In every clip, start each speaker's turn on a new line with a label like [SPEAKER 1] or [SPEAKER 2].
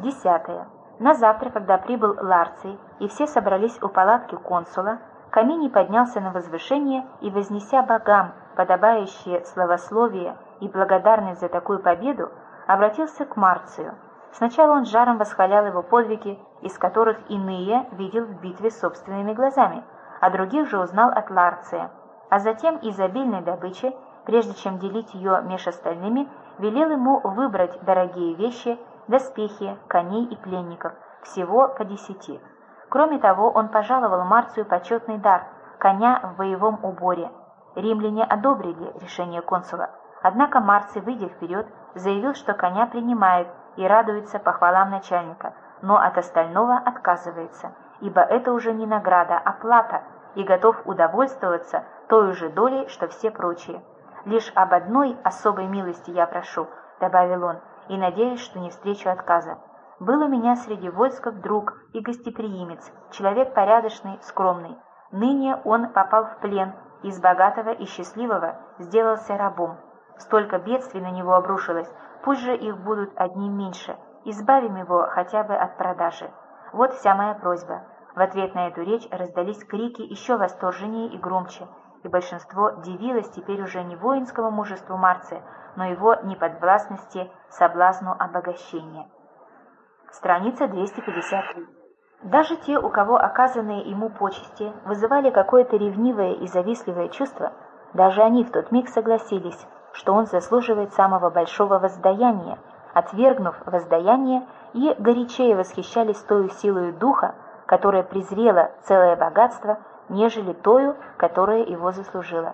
[SPEAKER 1] 10. На завтра, когда прибыл Ларций, и все собрались у палатки консула, Каминий поднялся на возвышение и, вознеся богам подобающее славословие и благодарность за такую победу, обратился к Марцию. Сначала он жаром восхвалял его подвиги, из которых иные видел в битве собственными глазами, а других же узнал от Ларция, а затем из обильной добычи, прежде чем делить ее меж остальными, велел ему выбрать дорогие вещи, доспехи, коней и пленников, всего по 10. Кроме того, он пожаловал Марцию почетный дар – коня в боевом уборе. Римляне одобрили решение консула, однако Марций, выйдя вперед, заявил, что коня принимает и радуется похвалам начальника, но от остального отказывается, ибо это уже не награда, а плата, и готов удовольствоваться той же долей, что все прочие. «Лишь об одной особой милости я прошу», — добавил он, — «и надеюсь, что не встречу отказа. Был у меня среди войсков друг и гостеприимец, человек порядочный, скромный. Ныне он попал в плен, из богатого и счастливого сделался рабом. Столько бедствий на него обрушилось, пусть же их будут одним меньше. Избавим его хотя бы от продажи. Вот вся моя просьба». В ответ на эту речь раздались крики еще восторженнее и громче, и большинство дивилось теперь уже не воинскому мужеству Марция, но его неподвластности соблазну обогащения. Страница 253. Даже те, у кого оказанные ему почести вызывали какое-то ревнивое и завистливое чувство, даже они в тот миг согласились, что он заслуживает самого большого воздаяния, отвергнув воздаяние, и горячее восхищались тою силою духа, которая презрела целое богатство, нежели тою, которая его заслужила.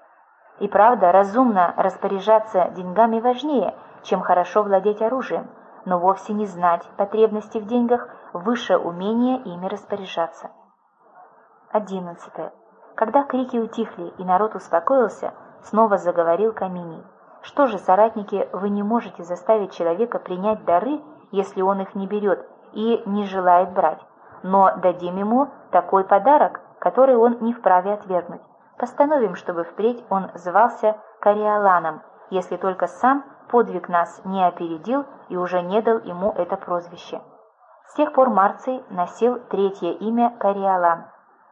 [SPEAKER 1] И правда, разумно распоряжаться деньгами важнее, чем хорошо владеть оружием, но вовсе не знать потребности в деньгах выше умения ими распоряжаться. 11. Когда крики утихли и народ успокоился, снова заговорил Каминий. «Что же, соратники, вы не можете заставить человека принять дары, если он их не берет и не желает брать, но дадим ему такой подарок, который он не вправе отвергнуть. Постановим, чтобы впредь он звался Кориоланом, если только сам подвиг нас не опередил и уже не дал ему это прозвище». С тех пор Марций носил третье имя Кориолан.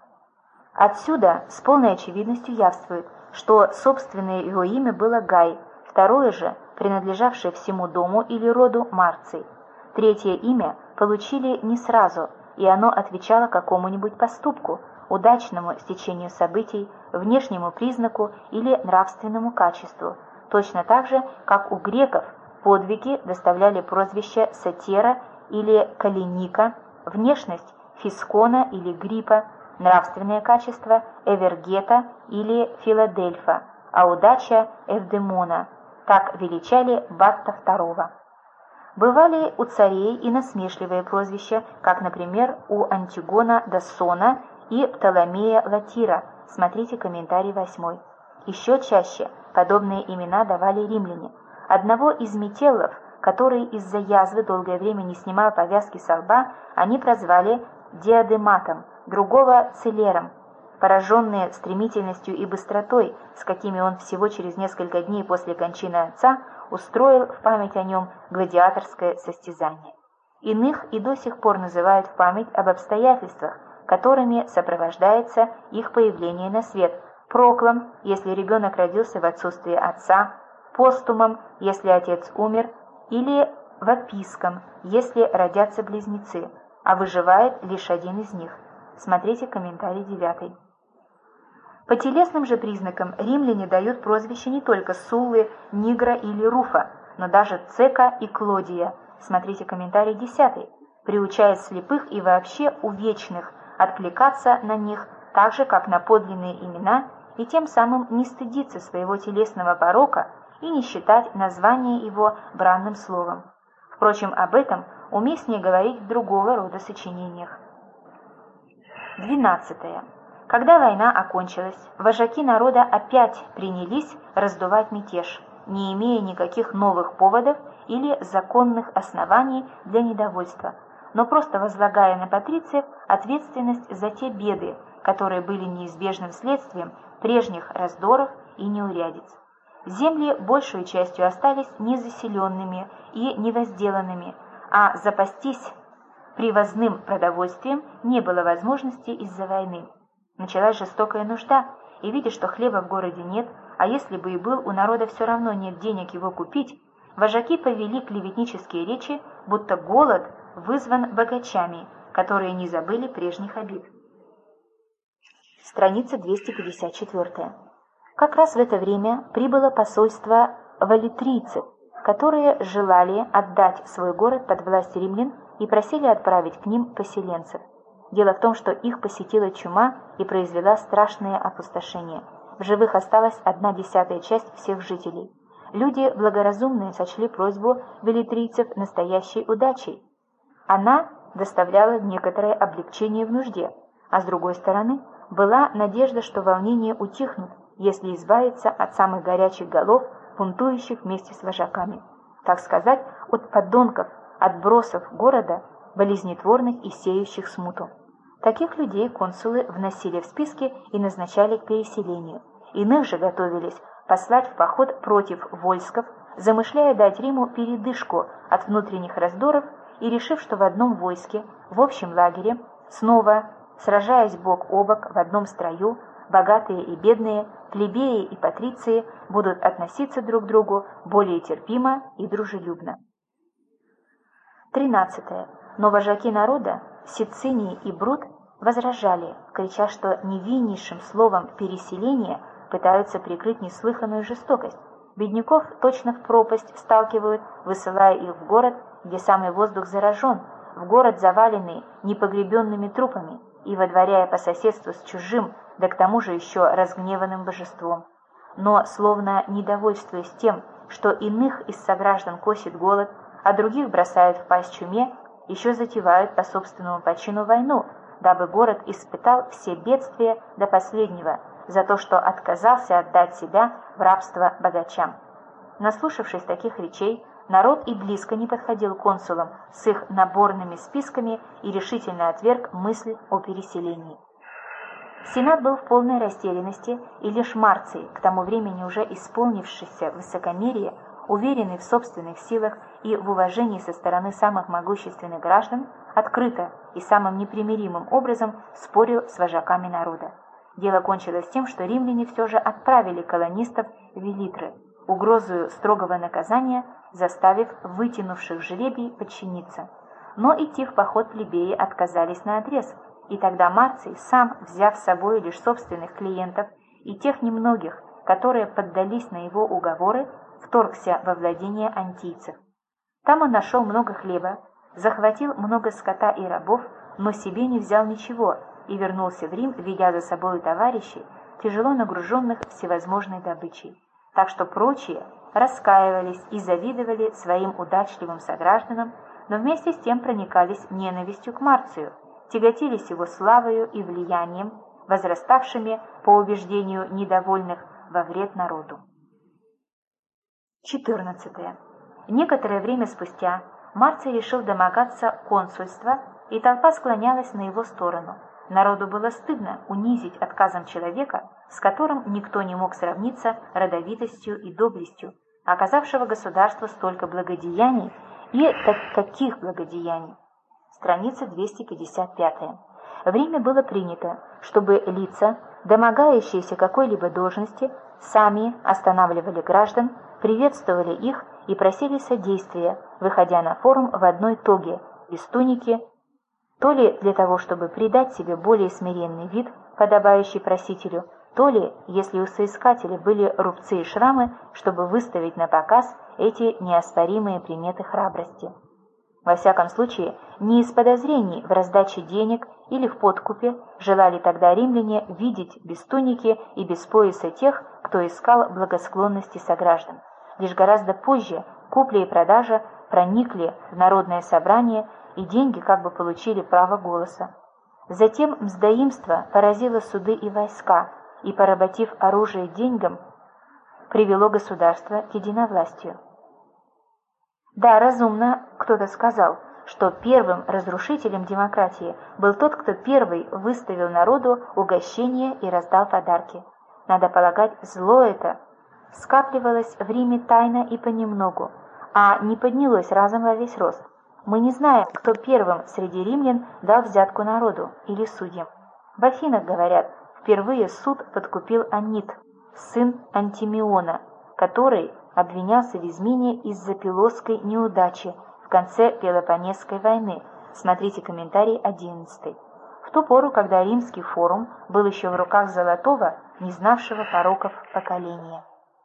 [SPEAKER 1] Отсюда с полной очевидностью явствует, что собственное его имя было Гай, второе же, принадлежавшее всему дому или роду, Марций. Третье имя получили не сразу, и оно отвечало какому-нибудь поступку, удачному стечению событий, внешнему признаку или нравственному качеству, точно так же, как у греков подвиги доставляли прозвище Сатира или Калиника, внешность Фискона или Гриппа, нравственное качество Эвергета или Филадельфа, а удача Эвдемона. Так величали Батта II. Бывали у царей и насмешливые прозвища, как, например, у Антигона Дасона и Птоломея Латира, смотрите комментарий 8. Еще чаще подобные имена давали римляне. Одного из метеллов, который из-за язвы долгое время не снимал повязки со лба, они прозвали Диадематом, другого Целером. Пораженные стремительностью и быстротой, с какими он всего через несколько дней после кончины отца устроил в память о нем гладиаторское состязание. Иных и до сих пор называют в память об обстоятельствах, которыми сопровождается их появление на свет: проклом, если ребенок родился в отсутствие отца, постумом, если отец умер, или ваписком, если родятся близнецы, а выживает лишь один из них. Смотрите комментарий 9. По телесным же признакам римляне дают прозвища не только Суллы, Нигра или Руфа, но даже Цека и Клодия. Смотрите комментарий 10. Приучая слепых и вообще увечных откликаться на них так же, как на подлинные имена, и тем самым не стыдиться своего телесного порока и не считать название его бранным словом. Впрочем, об этом уместнее говорить в другого рода сочинениях. 12. Когда война окончилась, вожаки народа опять принялись раздувать мятеж, не имея никаких новых поводов или законных оснований для недовольства, но просто возлагая на патрициев ответственность за те беды, которые были неизбежным следствием прежних раздоров и неурядиц. Земли большей частью остались незаселенными и невозделанными, а запастись привозным продовольствием не было возможности из-за войны. Началась жестокая нужда, и видя, что хлеба в городе нет, а если бы и был, у народа все равно нет денег его купить, вожаки повели клеветнические речи, будто голод вызван богачами, которые не забыли прежних обид. Страница 254. Как раз в это время прибыло посольство валлитрийцев, которые желали отдать свой город под власть римлян и просили отправить к ним поселенцев. Дело в том, что их посетила чума и произвела страшное опустошение. В живых осталась 1/10 часть всех жителей. Люди благоразумные сочли просьбу валлитрийцев настоящей удачей. Она доставляла некоторое облегчение в нужде, а с другой стороны была надежда, что волнения утихнут, если избавиться от самых горячих голов, бунтующих вместе с вожаками. Так сказать, от подонков, отбросов города, болезнетворных и сеющих смуту. Таких людей консулы вносили в списки и назначали к переселению. Иных же готовились послать в поход против вольсков, замышляя дать Риму передышку от внутренних раздоров и решив, что в одном войске, в общем лагере, снова, сражаясь бок о бок в одном строю, богатые и бедные, плебеи и патриции будут относиться друг к другу более терпимо и дружелюбно. 13. Но вожаки народа, Сициний и Брут, возражали, крича, что невиннейшим словом «переселение» пытаются прикрыть неслыханную жестокость. Бедняков точно в пропасть сталкивают, высылая их в город, где самый воздух заражен, в город, заваленный непогребенными трупами, и водворяя по соседству с чужим, да к тому же еще разгневанным божеством. Но, словно недовольствуясь тем, что иных из сограждан косит голод, а других бросают в пасть чуме, еще затевают по собственному почину войну, дабы город испытал все бедствия до последнего за то, что отказался отдать себя в рабство богачам. Наслушавшись таких речей, народ и близко не подходил к консулам с их наборными списками и решительно отверг мысль о переселении. Сенат был в полной растерянности, и лишь Марций, к тому времени уже исполнившийся высокомерие, уверенный в собственных силах и в уважении со стороны самых могущественных граждан, открыто и самым непримиримым образом спорил с вожаками народа. Дело кончилось тем, что римляне все же отправили колонистов в Велитры, угрозою строгого наказания заставив вытянувших жребий подчиниться. Но идти в поход плебеи отказались наотрез, и тогда Марций, сам взяв с собой лишь собственных клиентов и тех немногих, которые поддались на его уговоры, вторгся во владение антийцев. Там он нашел много хлеба, захватил много скота и рабов, но себе не взял ничего и вернулся в Рим, ведя за собою товарищей, тяжело нагруженных всевозможной добычей. Так что прочие раскаивались и завидовали своим удачливым согражданам, но вместе с тем проникались ненавистью к Марцию, тяготились его славою и влиянием, возраставшими, по убеждению недовольных, во вред народу. 14. Некоторое время спустя Марций решил домогаться консульства, и толпа склонялась на его сторону. Народу было стыдно унизить отказом человека, с которым никто не мог сравниться родовитостью и доблестью, оказавшего государству столько благодеяний, и каких благодеяний. Страница 255. В Риме было принято, чтобы лица, домогающиеся какой-либо должности, сами останавливали граждан, приветствовали их и просили содействия, выходя на форум в одной тоге, без туники, то ли для того, чтобы придать себе более смиренный вид, подобающий просителю, то ли, если у соискателя были рубцы и шрамы, чтобы выставить на показ эти неоспоримые приметы храбрости. Во всяком случае, не из подозрений в раздаче денег или в подкупе желали тогда римляне видеть без туники и без пояса тех, кто искал благосклонности сограждан. Лишь гораздо позже купля и продажа проникли в народное собрание, и деньги как бы получили право голоса. Затем мздоимство поразило суды и войска, и, поработив оружие деньгам, привело государство к единовластию. Да, разумно кто-то сказал, что первым разрушителем демократии был тот, кто первый выставил народу угощение и раздал подарки. Надо полагать, зло это скапливалось в Риме тайно и понемногу, а не поднялось разом во весь рост. Мы не знаем, кто первым среди римлян дал взятку народу или судьям. В Афинах, говорят, впервые суд подкупил Аннит, сын Антимиона, который обвинялся в измене из-за пилосской неудачи в конце Пелопоннесской войны. Смотрите комментарий 11. В ту пору, когда римский форум был еще в руках золотого, не знавшего пороков поколения.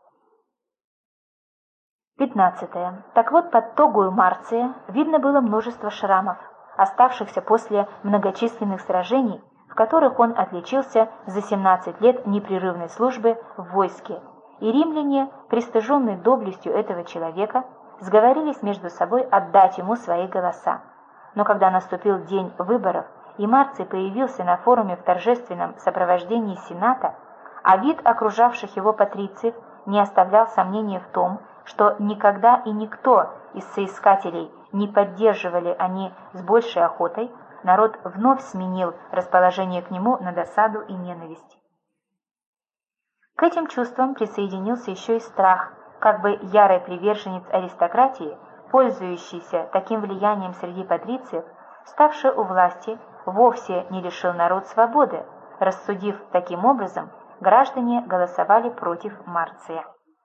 [SPEAKER 1] 15. Так вот, под тогою Марция видно было множество шрамов, оставшихся после многочисленных сражений, в которых он отличился за 17 лет непрерывной службы в войске, и римляне, пристыженные доблестью этого человека, сговорились между собой отдать ему свои голоса. Но когда наступил день выборов, и Марций появился на форуме в торжественном сопровождении Сената, а вид окружавших его патрициев не оставлял сомнения в том, что никогда и никто из соискателей не поддерживали они с большей охотой, народ вновь сменил расположение к нему на досаду и ненависть. К этим чувствам присоединился еще и страх, как бы ярый приверженец аристократии, пользующийся таким влиянием среди патрициев, ставший у власти, вовсе не лишил народ свободы. Рассудив таким образом, граждане голосовали против Марция.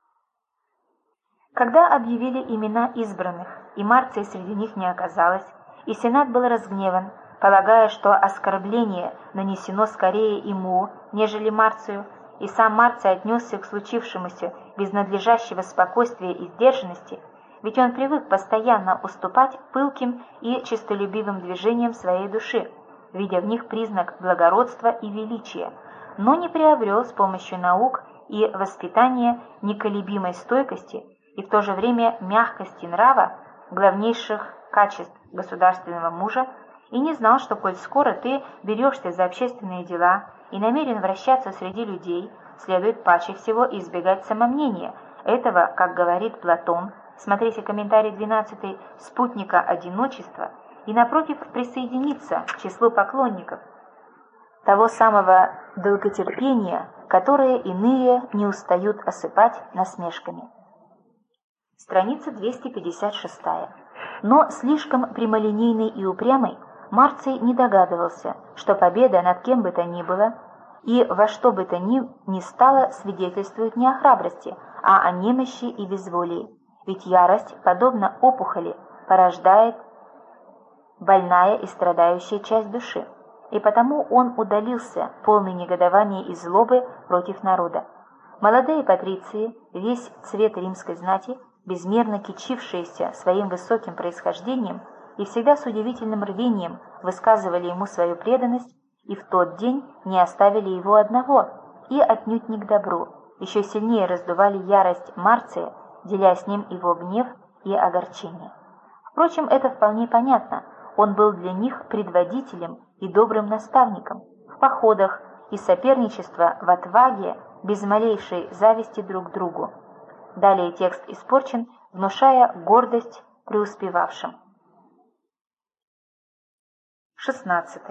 [SPEAKER 1] Когда объявили имена избранных, и Марция среди них не оказалось, и Сенат был разгневан, полагая, что оскорбление нанесено скорее ему, нежели Марцию, и сам Марций отнесся к случившемуся без надлежащего спокойствия и сдержанности, ведь он привык постоянно уступать пылким и честолюбивым движениям своей души, видя в них признак благородства и величия, но не приобрел с помощью наук и воспитания неколебимой стойкости и в то же время мягкости нрава, главнейших качеств государственного мужа, и не знал, что коль скоро ты берешься за общественные дела и намерен вращаться среди людей, следует паче всего избегать самомнения, этого, как говорит Платон, смотрите комментарий 12, спутника одиночества, и напротив присоединиться к числу поклонников того самого долготерпения, которое иные не устают осыпать насмешками. Страница 256. Но слишком прямолинейный и упрямый, Марций не догадывался, что победа над кем бы то ни было и во что бы то ни стало свидетельствует не о храбрости, а о немощи и безволии. Ведь ярость, подобно опухоли, порождает больная и страдающая часть души. И потому он удалился, полный негодования и злобы против народа. Молодые патриции, весь цвет римской знати, безмерно кичившиеся своим высоким происхождением и всегда с удивительным рвением высказывали ему свою преданность, и в тот день не оставили его одного, и отнюдь не к добру, еще сильнее раздували ярость Марция, деля с ним его гнев и огорчение. Впрочем, это вполне понятно, он был для них предводителем и добрым наставником в походах и соперничество в отваге, без малейшей зависти друг к другу. Далее текст испорчен, внушая гордость преуспевавшим. 16.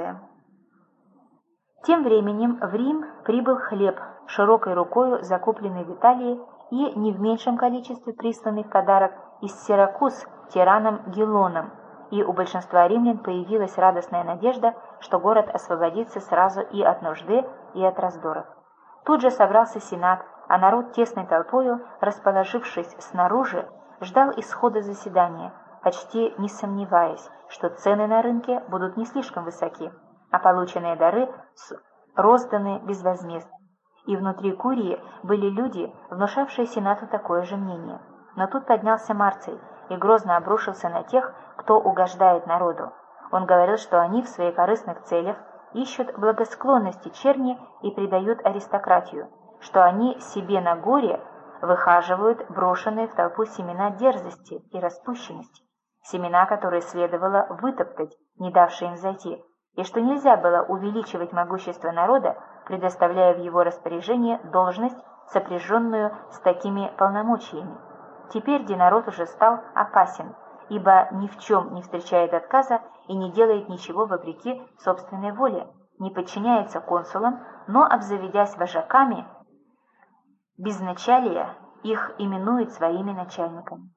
[SPEAKER 1] Тем временем в Рим прибыл хлеб, широкой рукою закупленный в Италии и не в меньшем количестве присланный в подарок из Сиракуз тираном Гелоном, и у большинства римлян появилась радостная надежда, что город освободится сразу и от нужды, и от раздоров. Тут же собрался Сенат, а народ тесной толпою, расположившись снаружи, ждал исхода заседания, почти не сомневаясь, что цены на рынке будут не слишком высоки, а полученные дары розданы безвозмездно. И внутри Курии были люди, внушавшие Сенату такое же мнение. Но тут поднялся Марций и грозно обрушился на тех, кто угождает народу. Он говорил, что они в своих корыстных целях ищут благосклонности черни и предают аристократию, что они себе на горе выхаживают брошенные в толпу семена дерзости и распущенности, семена, которые следовало вытоптать, не давшие им зайти, и что нельзя было увеличивать могущество народа, предоставляя в его распоряжение должность, сопряженную с такими полномочиями. Теперь народ уже стал опасен, ибо ни в чем не встречает отказа и не делает ничего вопреки собственной воле, не подчиняется консулам, но, обзаведясь вожаками, безначалия их именует своими начальниками.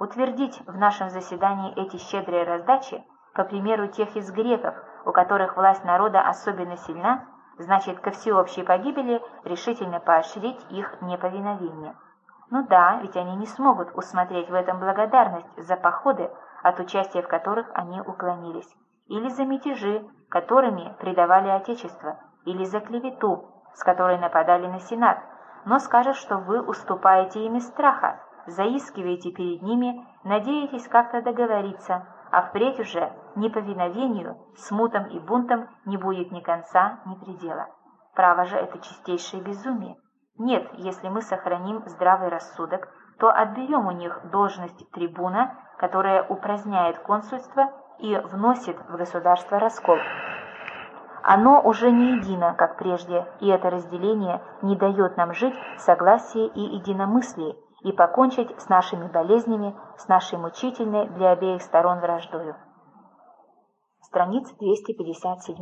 [SPEAKER 1] Утвердить в нашем заседании эти щедрые раздачи, по примеру тех из греков, у которых власть народа особенно сильна, значит ко всеобщей погибели решительно поощрить их неповиновение. Ну да, ведь они не смогут усмотреть в этом благодарность за походы, от участия в которых они уклонились, или за мятежи, которыми предавали Отечество, или за клевету, с которой нападали на Сенат, но скажут, что вы уступаете им из страха, заискиваете перед ними, надеетесь как-то договориться, а впредь уже неповиновению, смутам и бунтам не будет ни конца, ни предела. Право же, это чистейшее безумие. Нет, если мы сохраним здравый рассудок, то отберем у них должность трибуна, которая упраздняет консульство и вносит в государство раскол. Оно уже не едино, как прежде, и это разделение не дает нам жить в согласии и единомыслии и покончить с нашими болезнями, с нашей мучительной для обеих сторон враждою. Страница 257.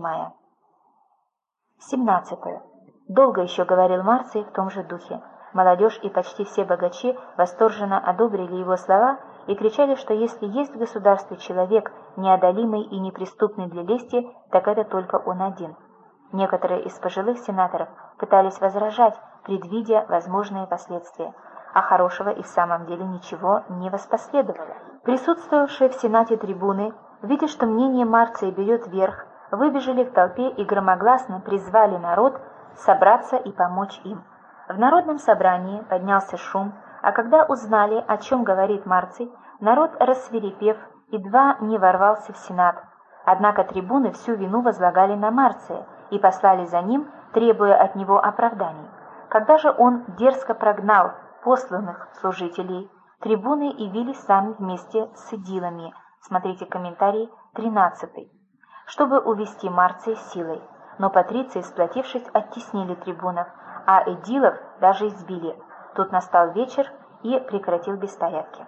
[SPEAKER 1] 17. Долго еще говорил Марций в том же духе. Молодежь и почти все богачи восторженно одобрили его слова и кричали, что если есть в государстве человек, неодолимый и неприступный для лести, так это только он один. Некоторые из пожилых сенаторов пытались возражать, предвидя возможные последствия, а хорошего и в самом деле ничего не воспоследовало. Присутствовавшие в Сенате трибуны, видя, что мнение Марция берет верх, выбежали в толпе и громогласно призвали народ собраться и помочь им. В народном собрании поднялся шум, а когда узнали, о чем говорит Марций, народ, рассвирепев, едва не ворвался в Сенат. Однако трибуны всю вину возлагали на Марция и послали за ним, требуя от него оправданий. Когда же он дерзко прогнал посланных служителей, трибуны явились сами вместе с эдилами, смотрите комментарий 13, чтобы увести Марция силой. Но патриции, сплотившись, оттеснили трибунов, а эдилов даже избили. Тут настал вечер и прекратил беспорядки.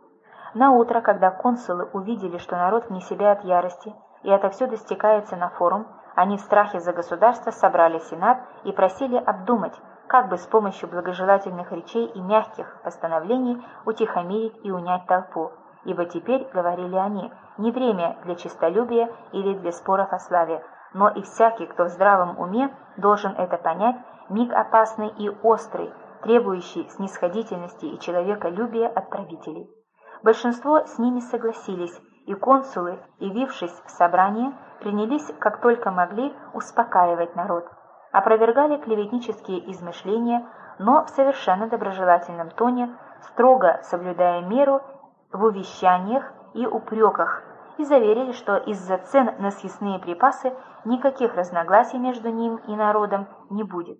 [SPEAKER 1] Наутро, когда консулы увидели, что народ вне себя от ярости и отовсюду стекается на форум, они в страхе за государство собрали сенат и просили обдумать, как бы с помощью благожелательных речей и мягких постановлений утихомирить и унять толпу. Ибо теперь, говорили они, не время для честолюбия или для споров о славе, но и всякий, кто в здравом уме, должен это понять, миг опасный и острый, требующий снисходительности и человеколюбия от правителей. Большинство с ними согласились, и консулы, явившись в собрание, принялись, как только могли, успокаивать народ. Опровергали клеветнические измышления, но в совершенно доброжелательном тоне, строго соблюдая меру в увещаниях и упреках, и заверили, что из-за цен на съестные припасы никаких разногласий между ним и народом не будет.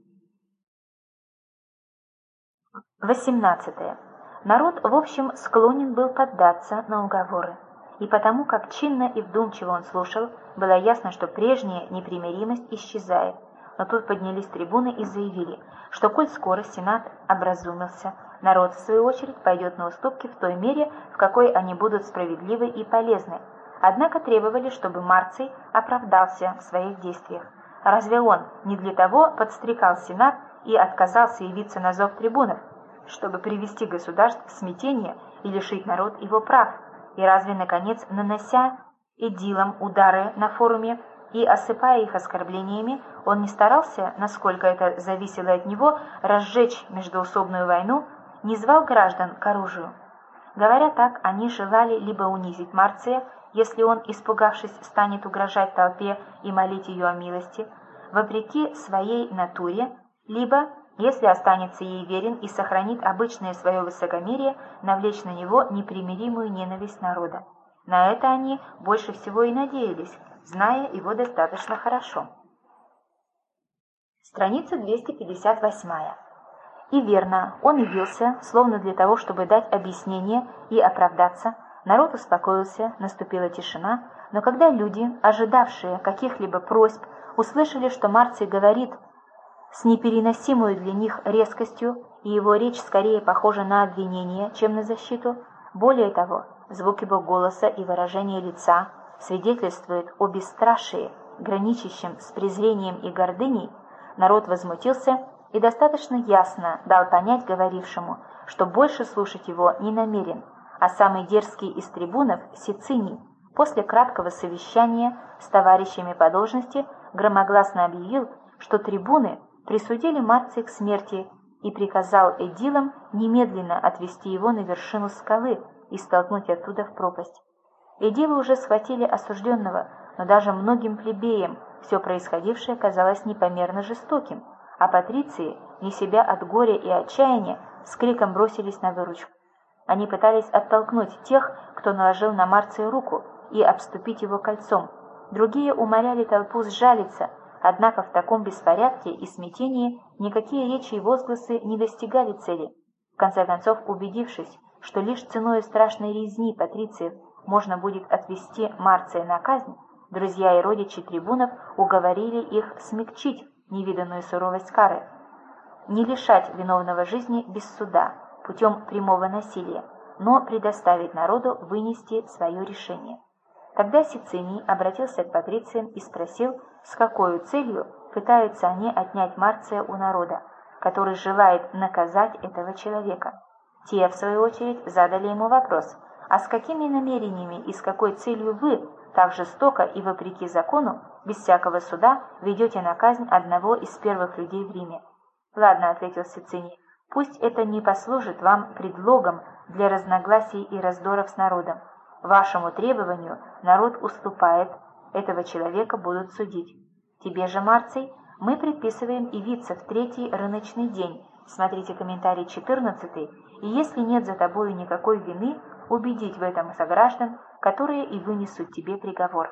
[SPEAKER 1] 18. Народ, в общем, склонен был поддаться на уговоры, и потому как чинно и вдумчиво он слушал, было ясно, что прежняя непримиримость исчезает. Но тут поднялись трибуны и заявили, что коль скоро Сенат образумился, народ, в свою очередь, пойдет на уступки в той мере, в какой они будут справедливы и полезны. Однако требовали, чтобы Марций оправдался в своих действиях. Разве он не для того подстрекал Сенат и отказался явиться на зов трибунов, чтобы привести государство в смятение и лишить народ его прав? И разве, наконец, нанося эдилам удары на форуме и осыпая их оскорблениями, он не старался, насколько это зависело от него, разжечь междоусобную войну, не звал граждан к оружию? Говоря так, они желали либо унизить Марция, если он, испугавшись, станет угрожать толпе и молить ее о милости, вопреки своей натуре, либо, если останется ей верен и сохранит обычное свое высокомерие, навлечь на него непримиримую ненависть народа. На это они больше всего и надеялись, зная его достаточно хорошо. Страница 258. И верно, он явился, словно для того, чтобы дать объяснение и оправдаться. Народ успокоился, наступила тишина, но когда люди, ожидавшие каких-либо просьб, услышали, что Марций говорит с непереносимой для них резкостью, и его речь скорее похожа на обвинение, чем на защиту, более того, звук его голоса и выражение лица свидетельствуют о бесстрашии, граничащем с презрением и гордыней, народ возмутился и достаточно ясно дал понять говорившему, что больше слушать его не намерен, а самый дерзкий из трибунов – Сициний, после краткого совещания с товарищами по должности громогласно объявил, что трибуны присудили Марция к смерти и приказал эдилам немедленно отвести его на вершину скалы и столкнуть оттуда в пропасть. Эдилы уже схватили осужденного, но даже многим плебеям все происходившее казалось непомерно жестоким, а патриции, вне себя от горя и отчаяния, с криком бросились на выручку. Они пытались оттолкнуть тех, кто наложил на Марция руку, и обступить его кольцом. Другие умоляли толпу сжалиться, однако в таком беспорядке и смятении никакие речи и возгласы не достигали цели. В конце концов, убедившись, что лишь ценой страшной резни патрициев можно будет отвести Марция на казнь, друзья и родичи трибунов уговорили их смягчить невиданную суровость кары, не лишать виновного жизни без суда, путем прямого насилия, но предоставить народу вынести свое решение. Тогда Сициний обратился к патрициям и спросил, с какой целью пытаются они отнять Марция у народа, который желает наказать этого человека. Те, в свою очередь, задали ему вопрос, а с какими намерениями и с какой целью вы, так жестоко и вопреки закону, без всякого суда, ведете на казнь одного из первых людей в Риме? «Ладно», — ответил Сициний, — «пусть это не послужит вам предлогом для разногласий и раздоров с народом. Вашему требованию народ уступает, этого человека будут судить. Тебе же, Марций, мы предписываем явиться в 3-й рыночный день, смотрите комментарий 14, и если нет за тобою никакой вины, убедить в этом сограждан, которые и вынесут тебе приговор».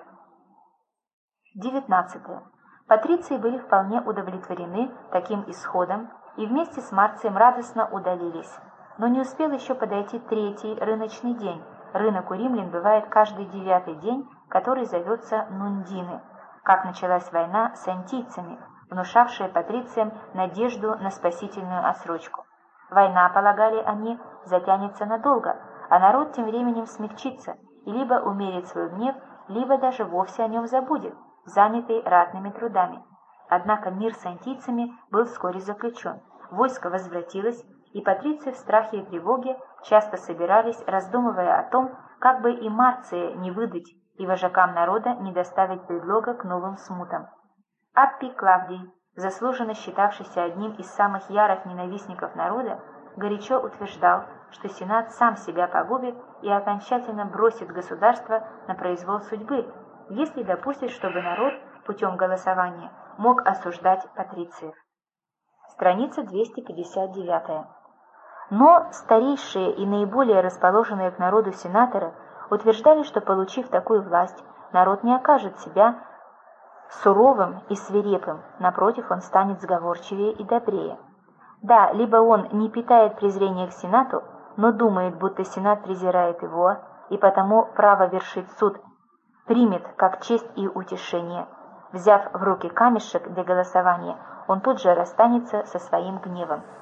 [SPEAKER 1] 19. Патриции были вполне удовлетворены таким исходом и вместе с Марцием радостно удалились. Но не успел еще подойти 3-й рыночный день. Рынок у римлян бывает каждый 9-й день, который зовется Нундины, как началась война с антийцами, внушавшая патрициям надежду на спасительную отсрочку. Война, полагали они, затянется надолго, а народ тем временем смягчится и либо умерит свой гнев, либо даже вовсе о нем забудет, занятый ратными трудами. Однако мир с антийцами был вскоре заключен, войско возвратилось, и патриции в страхе и тревоге часто собирались, раздумывая о том, как бы и Марция не выдать и вожакам народа не доставить предлога к новым смутам. Аппий Клавдий, заслуженно считавшийся одним из самых ярых ненавистников народа, горячо утверждал, что Сенат сам себя погубит и окончательно бросит государство на произвол судьбы, если допустит, чтобы народ путем голосования мог осуждать патрициев. Страница 259. Но старейшие и наиболее расположенные к народу сенаторы утверждали, что, получив такую власть, народ не окажет себя суровым и свирепым, напротив, он станет сговорчивее и добрее. Да, либо он не питает презрения к Сенату, но думает, будто Сенат презирает его, и потому право вершить суд примет как честь и утешение. Взяв в руки камешек для голосования, он тут же расстанется со своим гневом.